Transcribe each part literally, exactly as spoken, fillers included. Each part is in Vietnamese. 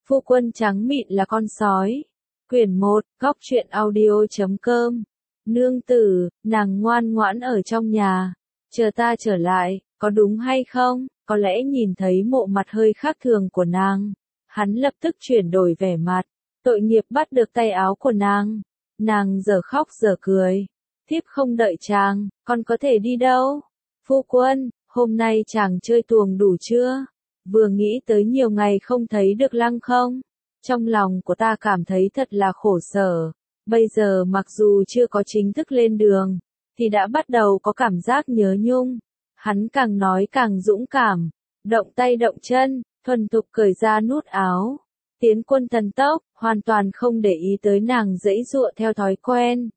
Phu quân trắng mịn là con sói. Quyển một, góc truyện audio chấm com. Nương tử, nàng ngoan ngoãn ở trong nhà. Chờ ta trở lại, có đúng hay không? Có lẽ nhìn thấy bộ mặt hơi khác thường của nàng. Hắn lập tức chuyển đổi vẻ mặt. Tội nghiệp bắt được tay áo của nàng. Nàng giờ khóc giờ cười. Thiếp không đợi chàng, con có thể đi đâu? Phu quân, hôm nay chàng chơi tuồng đủ chưa? Vừa nghĩ tới nhiều ngày không thấy được Lăng không? Trong lòng của ta cảm thấy thật là khổ sở. Bây giờ mặc dù chưa có chính thức lên đường, thì đã bắt đầu có cảm giác nhớ nhung. Hắn càng nói càng dũng cảm, động tay động chân, thuần thục cởi ra nút áo. Tiến quân thần tốc, hoàn toàn không để ý tới nàng giãy giụa theo thói quen.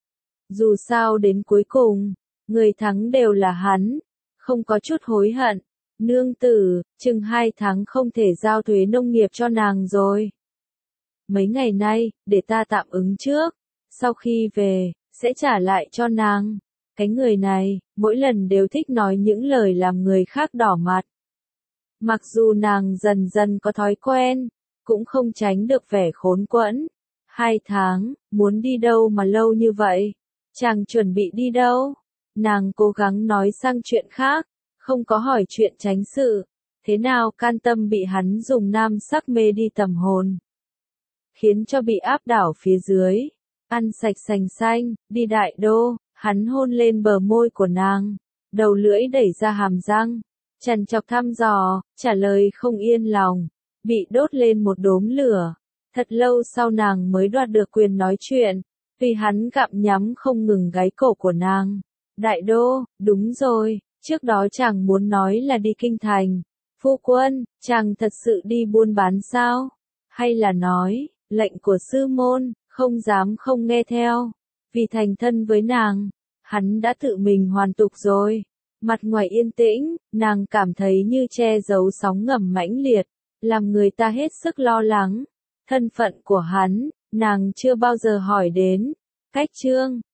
Dù sao đến cuối cùng, người thắng đều là hắn, không có chút hối hận. Nương tử, chừng hai tháng không thể giao thuế nông nghiệp cho nàng rồi. Mấy ngày nay, để ta tạm ứng trước, sau khi về, sẽ trả lại cho nàng. Cái người này, mỗi lần đều thích nói những lời làm người khác đỏ mặt. Mặc dù nàng dần dần có thói quen, cũng không tránh được vẻ khốn quẫn. Hai tháng, muốn đi đâu mà lâu như vậy? Chàng chuẩn bị đi đâu? Nàng cố gắng nói sang chuyện khác, không có hỏi chuyện tránh sự. Thế nào can tâm bị hắn dùng nam sắc mê đi tầm hồn, khiến cho bị áp đảo phía dưới. Ăn sạch sành xanh, đi đại đô, hắn hôn lên bờ môi của nàng, đầu lưỡi đẩy ra hàm răng, trằn trọc thăm dò, trả lời không yên lòng, bị đốt lên một đốm lửa. Thật lâu sau nàng mới đoạt được quyền nói chuyện, vì hắn gặm nhắm không ngừng gáy cổ của nàng. Đại đô, đúng rồi, trước đó chàng muốn nói là đi kinh thành. Phu quân, chàng thật sự đi buôn bán sao? Hay là nói, lệnh của sư môn, không dám không nghe theo? Vì thành thân với nàng, hắn đã tự mình hoàn tục rồi. Mặt ngoài yên tĩnh, nàng cảm thấy như che giấu sóng ngầm mãnh liệt, làm người ta hết sức lo lắng. Thân phận của hắn, nàng chưa bao giờ hỏi đến. Cách chương